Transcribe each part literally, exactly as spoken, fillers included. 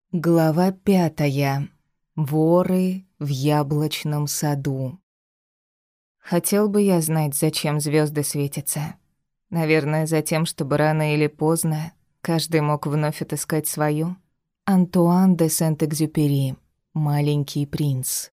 Глава пятая. Воры в яблочном саду. Хотел бы я знать, зачем звезды светятся. Наверное, за тем, чтобы рано или поздно каждый мог вновь отыскать свою. Антуан де Сент-Экзюпери. Маленький принц.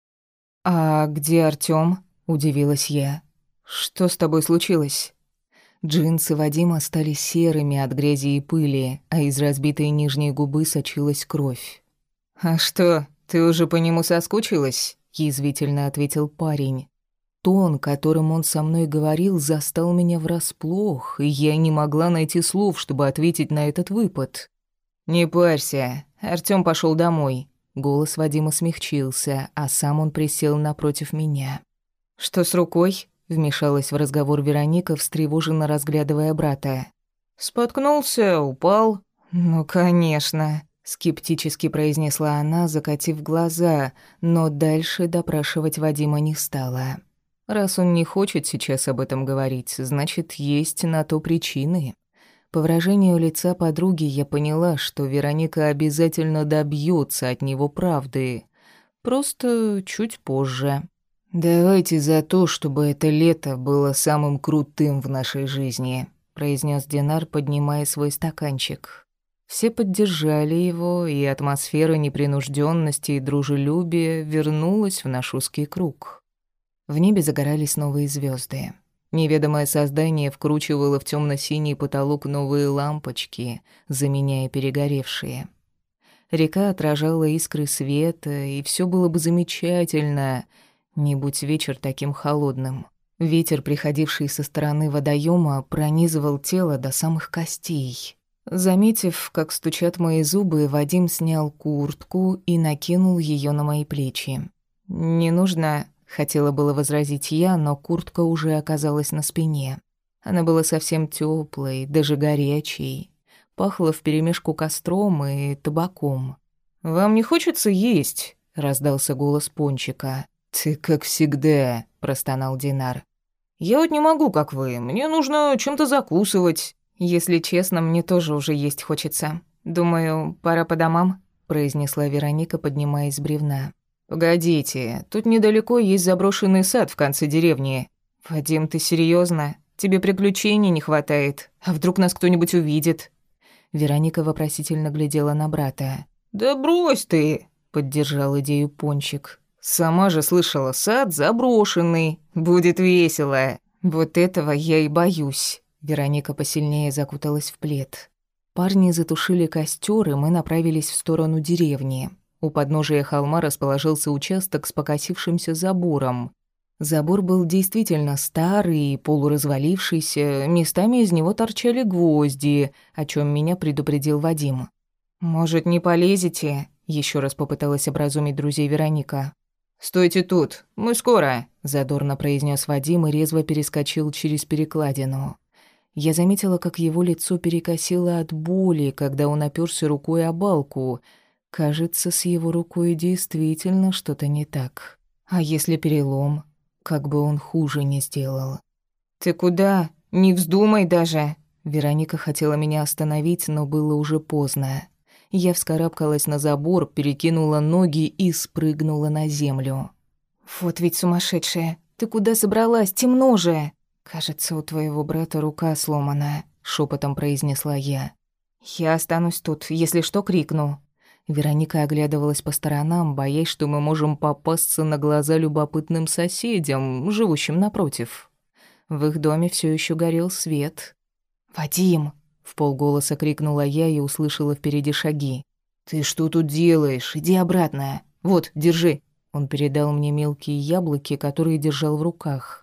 «А где Артём?» – удивилась я. «Что с тобой случилось?» Джинсы Вадима стали серыми от грязи и пыли, а из разбитой нижней губы сочилась кровь. «А что, ты уже по нему соскучилась?» – язвительно ответил парень. Тон, которым он со мной говорил, застал меня врасплох, и я не могла найти слов, чтобы ответить на этот выпад. «Не парься, Артём пошёл домой». Голос Вадима смягчился, а сам он присел напротив меня. «Что с рукой?» — вмешалась в разговор Вероника, встревоженно разглядывая брата. «Споткнулся, упал». «Ну, конечно», — скептически произнесла она, закатив глаза, но дальше допрашивать Вадима не стала. Раз он не хочет сейчас об этом говорить, значит, есть на то причины. По выражению лица подруги я поняла, что Вероника обязательно добьется от него правды. Просто чуть позже. «Давайте за то, чтобы это лето было самым крутым в нашей жизни», произнес Динар, поднимая свой стаканчик. Все поддержали его, и атмосфера непринужденности и дружелюбия вернулась в наш узкий круг. В небе загорались новые звезды. Неведомое создание вкручивало в темно-синий потолок новые лампочки, заменяя перегоревшие. Река отражала искры света, и все было бы замечательно, не будь вечер таким холодным. Ветер, приходивший со стороны водоема, пронизывал тело до самых костей. Заметив, как стучат мои зубы, Вадим снял куртку и накинул ее на мои плечи. «Не нужно...» Хотела было возразить я, но куртка уже оказалась на спине. Она была совсем тёплой, даже горячей. Пахла вперемешку костром и табаком. «Вам не хочется есть?» — раздался голос Пончика. «Ты как всегда», — простонал Динар. «Я вот не могу, как вы. Мне нужно чем-то закусывать». «Если честно, мне тоже уже есть хочется. Думаю, пора по домам», — произнесла Вероника, поднимаясь с бревна. «Погодите, тут недалеко есть заброшенный сад в конце деревни. Вадим, ты серьёзно? Тебе приключений не хватает? А вдруг нас кто-нибудь увидит?» Вероника вопросительно глядела на брата. «Да брось ты!» — поддержал идею Пончик. «Сама же слышала, сад заброшенный. Будет весело». «Вот этого я и боюсь». Вероника посильнее закуталась в плед. Парни затушили костёр, и мы направились в сторону деревни. У подножия холма расположился участок с покосившимся забором. Забор был действительно старый и полуразвалившийся, местами из него торчали гвозди, о чем меня предупредил Вадим. «Может, не полезете?» — еще раз попыталась образумить друзей Вероника. «Стойте тут, мы скоро», — задорно произнес Вадим и резво перескочил через перекладину. Я заметила, как его лицо перекосило от боли, когда он опёрся рукой о балку. Кажется, с его рукой действительно что-то не так. А если перелом? Как бы он хуже не сделал. «Ты куда? Не вздумай даже!» Вероника хотела меня остановить, но было уже поздно. Я вскарабкалась на забор, перекинула ноги и спрыгнула на землю. «Вот ведь сумасшедшая! Ты куда собралась? Темно же!» «Кажется, у твоего брата рука сломана», — шепотом произнесла я. «Я останусь тут, если что, крикну». Вероника оглядывалась по сторонам, боясь, что мы можем попасться на глаза любопытным соседям, живущим напротив. В их доме все еще горел свет. «Вадим!» — вполголоса крикнула я и услышала впереди шаги. «Ты что тут делаешь? Иди обратно. Вот, держи». Он передал мне мелкие яблоки, которые держал в руках.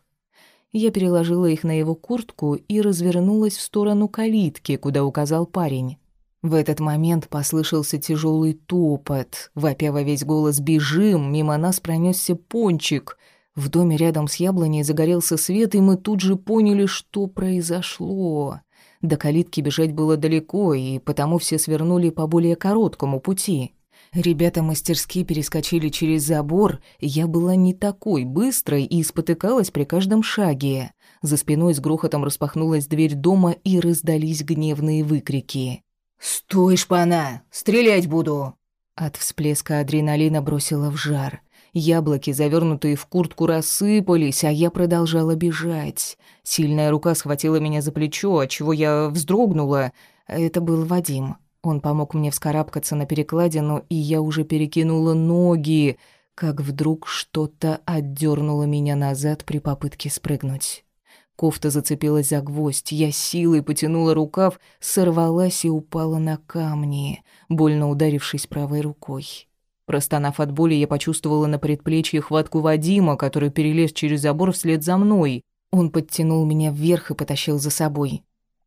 Я переложила их на его куртку и развернулась в сторону калитки, куда указал парень. В этот момент послышался тяжелый топот. Вопя во весь голос «Бежим!», мимо нас пронесся Пончик. В доме рядом с яблоней загорелся свет, и мы тут же поняли, что произошло. До калитки бежать было далеко, и потому все свернули по более короткому пути. Ребята мастерски перескочили через забор, я была не такой быстрой и спотыкалась при каждом шаге. За спиной с грохотом распахнулась дверь дома, и раздались гневные выкрики. «Стой, шпана! Стрелять буду!» От всплеска адреналина бросило в жар. Яблоки, завернутые в куртку, рассыпались, а я продолжала бежать. Сильная рука схватила меня за плечо, отчего я вздрогнула. Это был Вадим. Он помог мне вскарабкаться на перекладину, и я уже перекинула ноги, как вдруг что-то отдёрнуло меня назад при попытке спрыгнуть. Кофта зацепилась за гвоздь, я силой потянула рукав, сорвалась и упала на камни, больно ударившись правой рукой. Простонав от боли, я почувствовала на предплечье хватку Вадима, который перелез через забор вслед за мной. Он подтянул меня вверх и потащил за собой.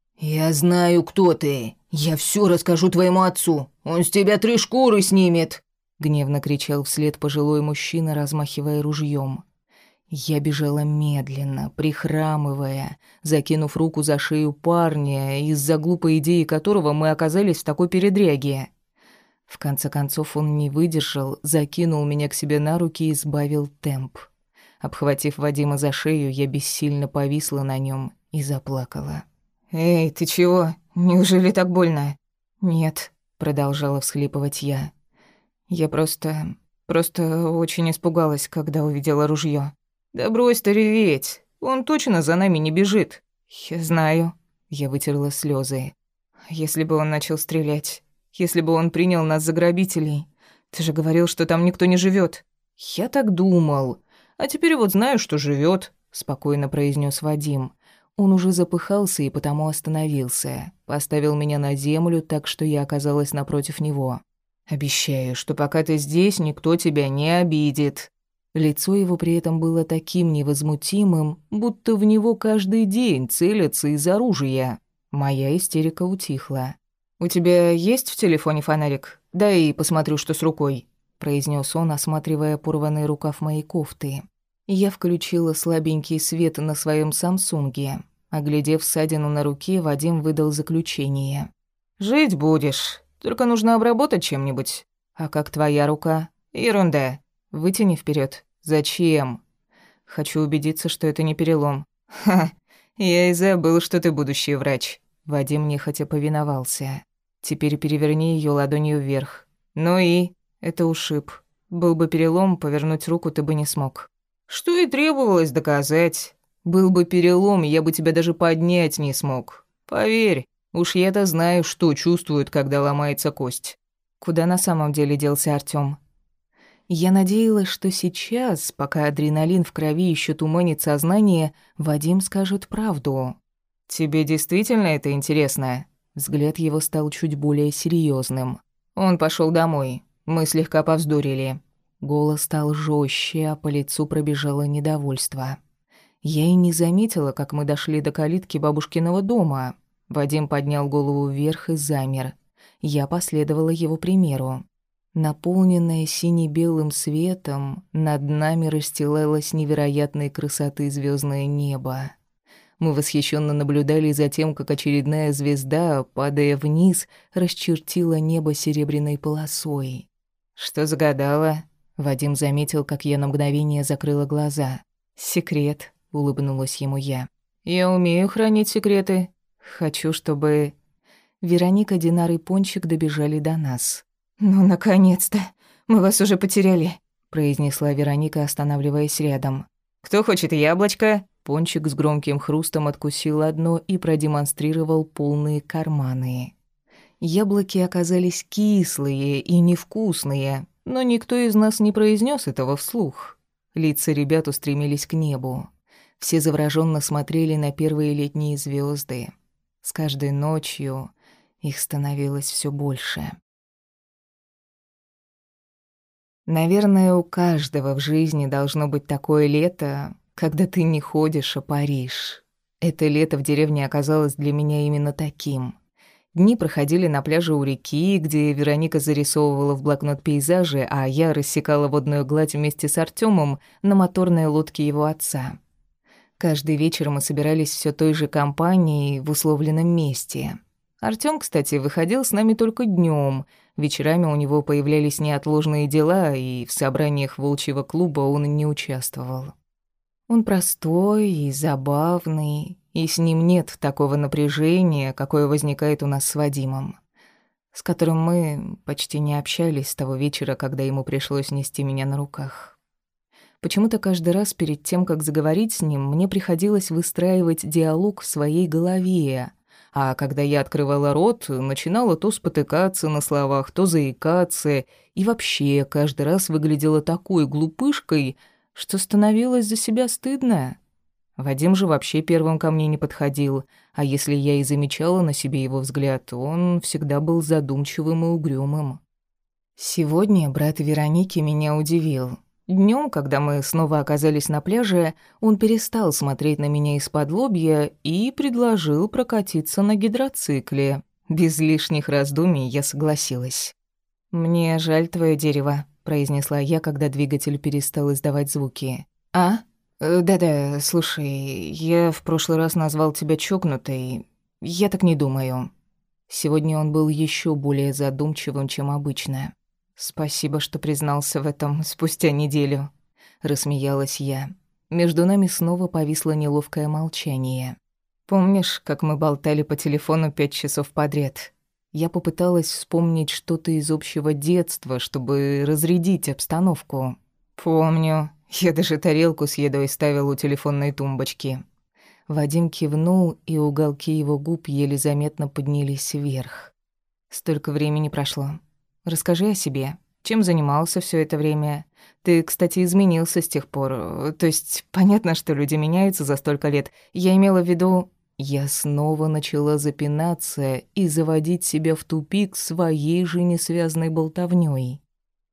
«Я знаю, кто ты. Я всё расскажу твоему отцу. Он с тебя три шкуры снимет!» Гневно кричал вслед пожилой мужчина, размахивая ружьем. Я бежала медленно, прихрамывая, закинув руку за шею парня, из-за глупой идеи которого мы оказались в такой передряге. В конце концов он не выдержал, закинул меня к себе на руки и сбавил темп. Обхватив Вадима за шею, я бессильно повисла на нем и заплакала. «Эй, ты чего? Неужели так больно?» «Нет», — продолжала всхлипывать я. «Я просто... просто очень испугалась, когда увидела ружье. «Да брось ты реветь, он точно за нами не бежит». «Я знаю», — я вытерла слезы. «Если бы он начал стрелять, если бы он принял нас за грабителей, ты же говорил, что там никто не живет. «Я так думал, а теперь вот знаю, что живет, спокойно произнес Вадим. Он уже запыхался и потому остановился, поставил меня на землю так, что я оказалась напротив него. «Обещаю, что пока ты здесь, никто тебя не обидит». Лицо его при этом было таким невозмутимым, будто в него каждый день целятся из оружия. Моя истерика утихла. «У тебя есть в телефоне фонарик? Дай и посмотрю, что с рукой», — произнес он, осматривая порванный рукав моей кофты. Я включила слабенький свет на своем «Самсунге». Оглядев ссадину на руке, Вадим выдал заключение. «Жить будешь, только нужно обработать чем-нибудь». «А как твоя рука?» «Ерунда». «Вытяни вперед. «Зачем?» «Хочу убедиться, что это не перелом». «Ха, я и забыл, что ты будущий врач». Вадим нехотя повиновался. «Теперь переверни ее ладонью вверх». «Ну и?» «Это ушиб. Был бы перелом, повернуть руку ты бы не смог». «Что и требовалось доказать. Был бы перелом, я бы тебя даже поднять не смог. Поверь, уж я-то знаю, что чувствуют, когда ломается кость». Куда на самом деле делся Артём? Я надеялась, что сейчас, пока адреналин в крови еще туманит сознание, Вадим скажет правду. «Тебе действительно это интересно?» Взгляд его стал чуть более серьезным. Он пошел домой. Мы слегка повздорили. Голос стал жестче, а по лицу пробежало недовольство. Я и не заметила, как мы дошли до калитки бабушкиного дома. Вадим поднял голову вверх и замер. Я последовала его примеру. Наполненное сине-белым светом, над нами расстилалось невероятной красоты звездное небо. Мы восхищенно наблюдали за тем, как очередная звезда, падая вниз, расчертила небо серебряной полосой. «Что загадала?» Вадим заметил, как я на мгновение закрыла глаза. «Секрет», — улыбнулась ему я. «Я умею хранить секреты. Хочу, чтобы...» Вероника, Динар и Пончик добежали до нас. «Ну, наконец-то! Мы вас уже потеряли», — произнесла Вероника, останавливаясь рядом. «Кто хочет яблочко?» Пончик с громким хрустом откусил одно и продемонстрировал полные карманы. Яблоки оказались кислые и невкусные, но никто из нас не произнес этого вслух. Лица ребят устремились к небу. Все завороженно смотрели на первые летние звезды. С каждой ночью их становилось все больше. Наверное, у каждого в жизни должно быть такое лето, когда ты не ходишь, а паришь. Это лето в деревне оказалось для меня именно таким. Дни проходили на пляже у реки, где Вероника зарисовывала в блокнот пейзажи, а я рассекала водную гладь вместе с Артёмом на моторной лодке его отца. Каждый вечер мы собирались всё той же компанией в условленном месте. Артём, кстати, выходил с нами только днём. Вечерами у него появлялись неотложные дела, и в собраниях волчьего клуба он не участвовал. Он простой и забавный, и с ним нет такого напряжения, какое возникает у нас с Вадимом. с которым мы почти не общались с того вечера, когда ему пришлось нести меня на руках. Почему-то каждый раз перед тем, как заговорить с ним, мне приходилось выстраивать диалог в своей голове, а когда я открывала рот, начинала то спотыкаться на словах, то заикаться, и вообще каждый раз выглядела такой глупышкой, что становилось за себя стыдно. Вадим же вообще первым ко мне не подходил, а если я и замечала на себе его взгляд, он всегда был задумчивым и угрюмым. Сегодня брат Вероники меня удивил. Днем, когда мы снова оказались на пляже, он перестал смотреть на меня из-под лобья и предложил прокатиться на гидроцикле. Без лишних раздумий я согласилась. «Мне жаль твое дерево», — произнесла я, когда двигатель перестал издавать звуки. «А? Э, Да-да, слушай, я в прошлый раз назвал тебя чокнутой. Я так не думаю». Сегодня он был еще более задумчивым, чем обычно. «Спасибо, что признался в этом спустя неделю», — рассмеялась я. Между нами снова повисло неловкое молчание. «Помнишь, как мы болтали по телефону пять часов подряд?» Я попыталась вспомнить что-то из общего детства, чтобы разрядить обстановку. «Помню. Я даже тарелку с едой ставил у телефонной тумбочки». Вадим кивнул, и уголки его губ еле заметно поднялись вверх. «Столько времени прошло. Расскажи о себе. Чем занимался все это время? Ты, кстати, изменился с тех пор. То есть, понятно, что люди меняются за столько лет. Я имела в виду...» Я снова начала запинаться и заводить себя в тупик своей же несвязной болтовнёй.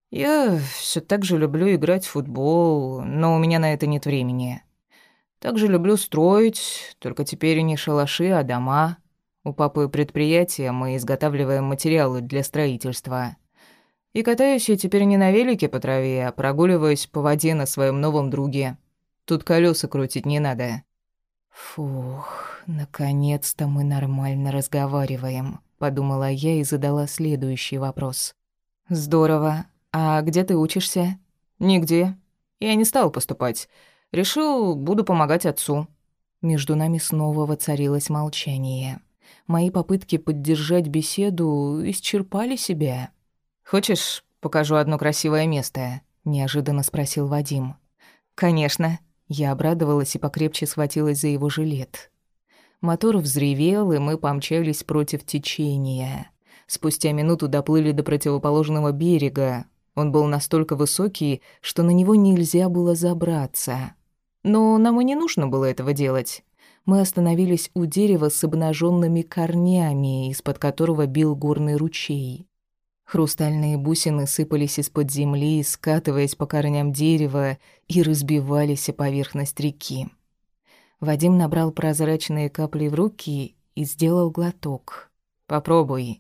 «Я все так же люблю играть в футбол, но у меня на это нет времени. Также люблю строить, только теперь не шалаши, а дома. У папы предприятие, мы изготавливаем материалы для строительства. И катаюсь я теперь не на велике по траве, а прогуливаюсь по воде на своем новом друге. Тут колеса крутить не надо». «Фух, наконец-то мы нормально разговариваем», — подумала я и задала следующий вопрос. «Здорово. А где ты учишься?» «Нигде. Я не стал поступать. Решил, буду помогать отцу». Между нами снова воцарилось молчание. Мои попытки поддержать беседу исчерпали себя. «Хочешь, покажу одно красивое место?» — неожиданно спросил Вадим. «Конечно». Я обрадовалась и покрепче схватилась за его жилет. Мотор взревел, и мы помчались против течения. Спустя минуту доплыли до противоположного берега. Он был настолько высокий, что на него нельзя было забраться. Но нам и не нужно было этого делать. Мы остановились у дерева с обнаженными корнями, из-под которого бил горный ручей. Хрустальные бусины сыпались из-под земли, скатываясь по корням дерева и разбивались о поверхность реки. Вадим набрал прозрачные капли в руки и сделал глоток. «Попробуй».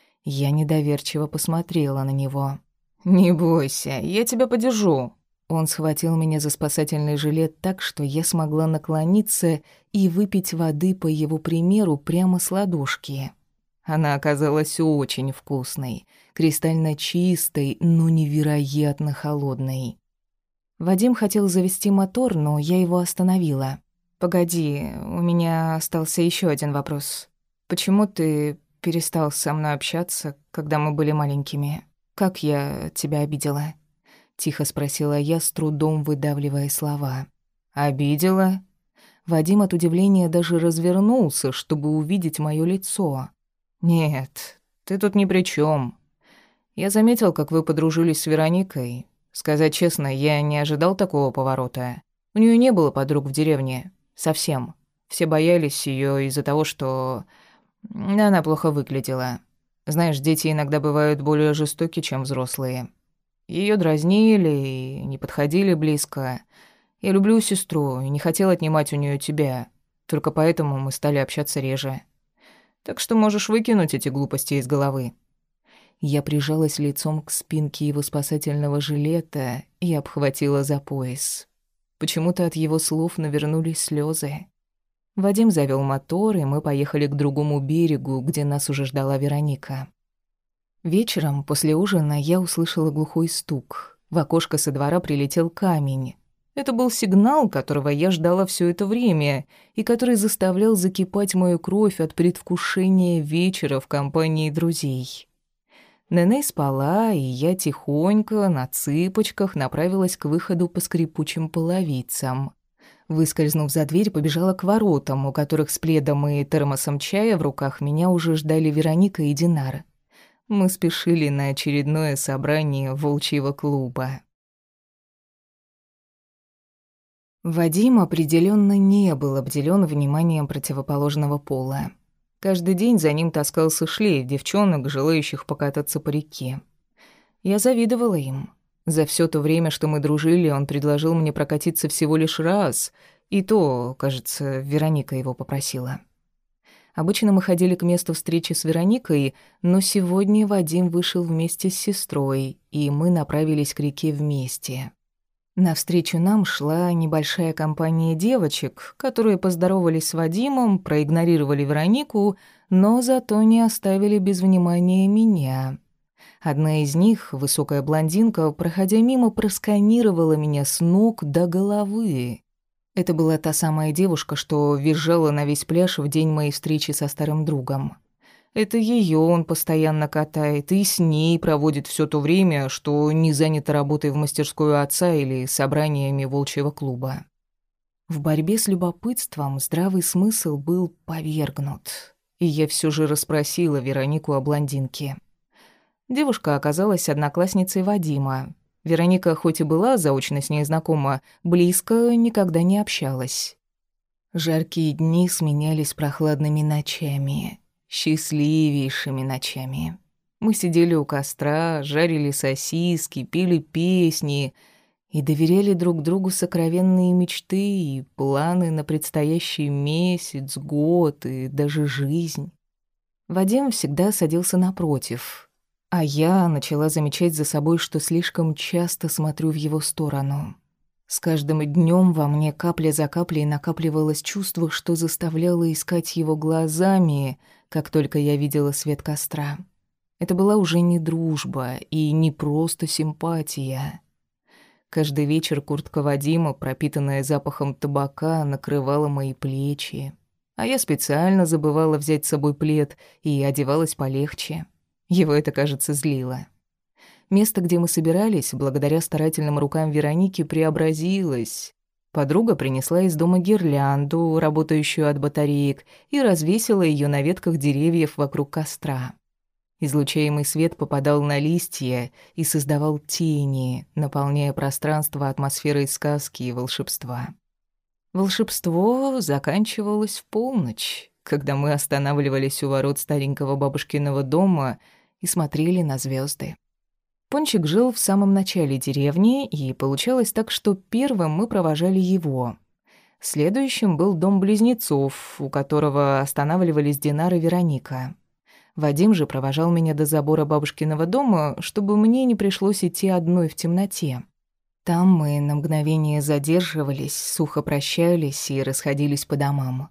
Я недоверчиво посмотрела на него. «Не бойся, я тебя подержу». Он схватил меня за спасательный жилет так, что я смогла наклониться и выпить воды по его примеру прямо с ладошки. Она оказалась очень вкусной, кристально чистой, но невероятно холодной. Вадим хотел завести мотор, но я его остановила. «Погоди, у меня остался еще один вопрос. Почему ты перестал со мной общаться, когда мы были маленькими? Как я тебя обидела?» Тихо спросила я, с трудом выдавливая слова. «Обидела?» Вадим от удивления даже развернулся, чтобы увидеть моё лицо. «Нет, ты тут ни при чём. Я заметил, как вы подружились с Вероникой. Сказать честно, я не ожидал такого поворота. У неё не было подруг в деревне. Совсем. Все боялись её из-за того, что она плохо выглядела. Знаешь, дети иногда бывают более жестоки, чем взрослые. Её дразнили и не подходили близко. Я люблю сестру и не хотел отнимать у неё тебя. Только поэтому мы стали общаться реже. Так что можешь выкинуть эти глупости из головы». Я прижалась лицом к спинке его спасательного жилета и обхватила за пояс. Почему-то от его слов навернулись слезы. Вадим завёл мотор, и мы поехали к другому берегу, где нас уже ждала Вероника. Вечером, после ужина, я услышала глухой стук. В окошко со двора прилетел камень. Это был сигнал, которого я ждала всё это время, и который заставлял закипать мою кровь от предвкушения вечера в компании друзей. Нэнэй спала, и я тихонько, на цыпочках, направилась к выходу по скрипучим половицам. Выскользнув за дверь, побежала к воротам, у которых с пледом и термосом чая в руках меня уже ждали Вероника и Динар. Мы спешили на очередное собрание волчьего клуба. Вадим определенно не был обделен вниманием противоположного пола. Каждый день за ним таскался шлейф девчонок, желающих покататься по реке. Я завидовала им. За все то время, что мы дружили, он предложил мне прокатиться всего лишь раз, и то, кажется, Вероника его попросила. Обычно мы ходили к месту встречи с Вероникой, но сегодня Вадим вышел вместе с сестрой, и мы направились к реке вместе. Навстречу нам шла небольшая компания девочек, которые поздоровались с Вадимом, проигнорировали Веронику, но зато не оставили без внимания меня. Одна из них, высокая блондинка, проходя мимо, просканировала меня с ног до головы. Это была та самая девушка, что визжала на весь пляж в день моей встречи со старым другом. Это её он постоянно катает и с ней проводит всё то время, что не занято работой в мастерской отца или собраниями волчьего клуба. В борьбе с любопытством здравый смысл был повергнут, и я всё же расспросила Веронику о блондинке. Девушка оказалась одноклассницей Вадима. Вероника, хоть и была заочно с ней знакома, близко никогда не общалась. Жаркие дни сменялись прохладными ночами. Счастливейшими ночами. Мы сидели у костра, жарили сосиски, пели песни и доверяли друг другу сокровенные мечты и планы на предстоящий месяц, год и даже жизнь. Вадим всегда садился напротив, а я начала замечать за собой, что слишком часто смотрю в его сторону. С каждым днем во мне капля за каплей накапливалось чувство, что заставляло искать его глазами, как только я видела свет костра. Это была уже не дружба и не просто симпатия. Каждый вечер куртка Вадима, пропитанная запахом табака, накрывала мои плечи, а я специально забывала взять с собой плед и одевалась полегче. Его это, кажется, злило. Место, где мы собирались, благодаря старательным рукам Вероники, преобразилось. Подруга принесла из дома гирлянду, работающую от батареек, и развесила ее на ветках деревьев вокруг костра. Излучаемый свет попадал на листья и создавал тени, наполняя пространство атмосферой сказки и волшебства. Волшебство заканчивалось в полночь, когда мы останавливались у ворот старенького бабушкиного дома и смотрели на звезды. Пончик жил в самом начале деревни, и получалось так, что первым мы провожали его. Следующим был дом близнецов, у которого останавливались Динар и Вероника. Вадим же провожал меня до забора бабушкиного дома, чтобы мне не пришлось идти одной в темноте. Там мы на мгновение задерживались, сухо прощались и расходились по домам.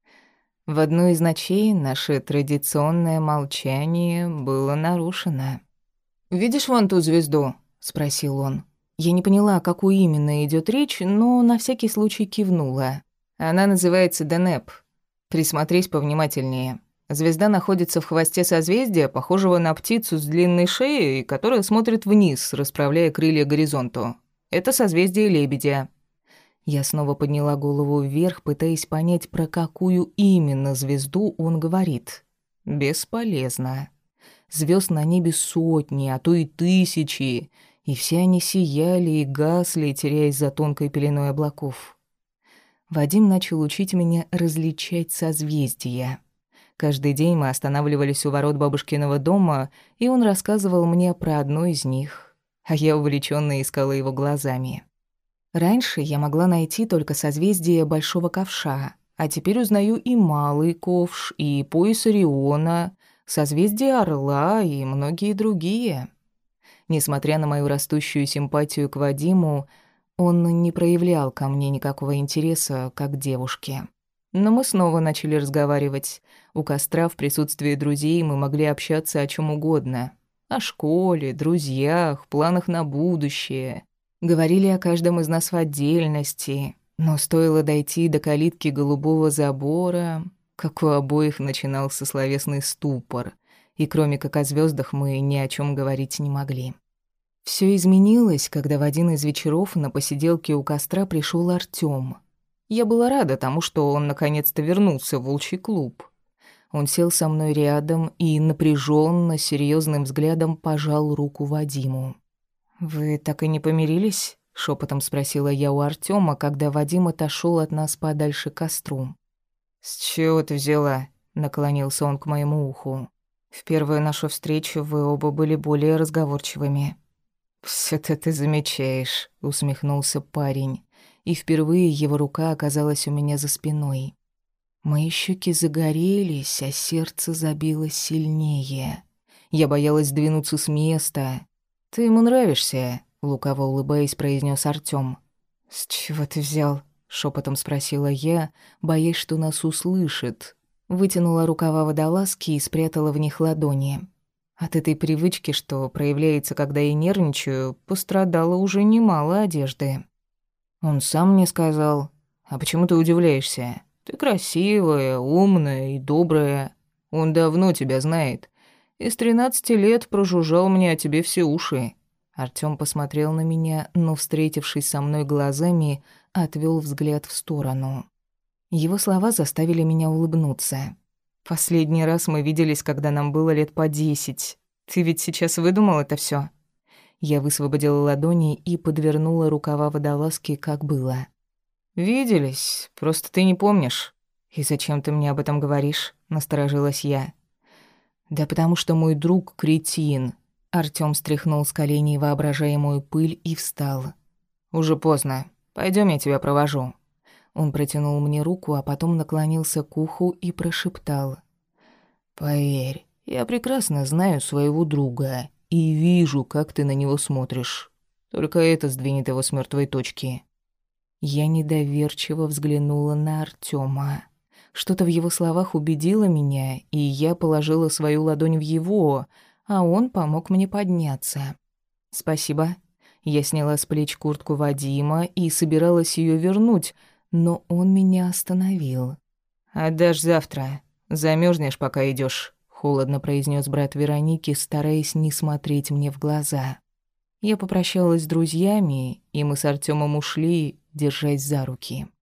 В одну из ночей наше традиционное молчание было нарушено. «Видишь вон ту звезду?» — спросил он. Я не поняла, о какой именно идёт речь, но на всякий случай кивнула. «Она называется Денеп. Присмотрись повнимательнее. Звезда находится в хвосте созвездия, похожего на птицу с длинной шеей, которая смотрит вниз, расправляя крылья к горизонту. Это созвездие Лебедя». Я снова подняла голову вверх, пытаясь понять, про какую именно звезду он говорит. Бесполезно. Звезд на небе сотни, а то и тысячи, и все они сияли и гасли, теряясь за тонкой пеленой облаков. Вадим начал учить меня различать созвездия. Каждый день мы останавливались у ворот бабушкиного дома, и он рассказывал мне про одно из них, а я увлечённо искала его глазами. Раньше я могла найти только созвездие Большого Ковша, а теперь узнаю и Малый Ковш, и пояс Ориона, созвездие Орла и многие другие. Несмотря на мою растущую симпатию к Вадиму, он не проявлял ко мне никакого интереса, как к девушке. Но мы снова начали разговаривать. У костра в присутствии друзей мы могли общаться о чем угодно. О школе, друзьях, планах на будущее. Говорили о каждом из нас в отдельности. Но стоило дойти до калитки голубого забора, как у обоих начинался словесный ступор, и кроме как о звездах мы ни о чем говорить не могли. Все изменилось, когда в один из вечеров на посиделке у костра пришел Артём. Я была рада тому, что он наконец-то вернулся в волчий клуб. Он сел со мной рядом и напряженно, серьезным взглядом пожал руку Вадиму. «Вы так и не помирились?» — шепотом спросила я у Артёма, когда Вадим отошел от нас подальше к костру. «С чего ты взяла?» — наклонился он к моему уху. «В первую нашу встречу вы оба были более разговорчивыми». «Всё-то ты замечаешь», — усмехнулся парень, и впервые его рука оказалась у меня за спиной. Мои щеки загорелись, а сердце забилось сильнее. Я боялась двинуться с места. «Ты ему нравишься», — лукаво улыбаясь, произнес Артём. «С чего ты взял?» — шепотом спросила я, боясь, что нас услышит. Вытянула рукава водолазки и спрятала в них ладони. От этой привычки, что проявляется, когда я нервничаю, пострадало уже немало одежды. «Он сам мне сказал. А почему ты удивляешься? Ты красивая, умная и добрая. Он давно тебя знает. И с тринадцати лет прожужжал мне о тебе все уши». Артём посмотрел на меня, но, встретившись со мной глазами, отвёл взгляд в сторону. Его слова заставили меня улыбнуться. «Последний раз мы виделись, когда нам было лет по десять. Ты ведь сейчас выдумал это всё?» Я высвободила ладони и подвернула рукава водолазки, как было. «Виделись, просто ты не помнишь». «И зачем ты мне об этом говоришь?» — насторожилась я. «Да потому что мой друг — кретин». Артём стряхнул с коленей воображаемую пыль и встал. «Уже поздно. Пойдём, я тебя провожу». Он протянул мне руку, а потом наклонился к уху и прошептал. «Поверь, я прекрасно знаю своего друга и вижу, как ты на него смотришь. Только это сдвинет его с мёртвой точки». Я недоверчиво взглянула на Артёма. Что-то в его словах убедило меня, и я положила свою ладонь в его, а он помог мне подняться. «Спасибо». Я сняла с плеч куртку Вадима и собиралась её вернуть, но он меня остановил. «Отдашь завтра. Замёрзнешь, пока идёшь», — холодно произнёс брат Вероники, стараясь не смотреть мне в глаза. Я попрощалась с друзьями, и мы с Артёмом ушли, держась за руки.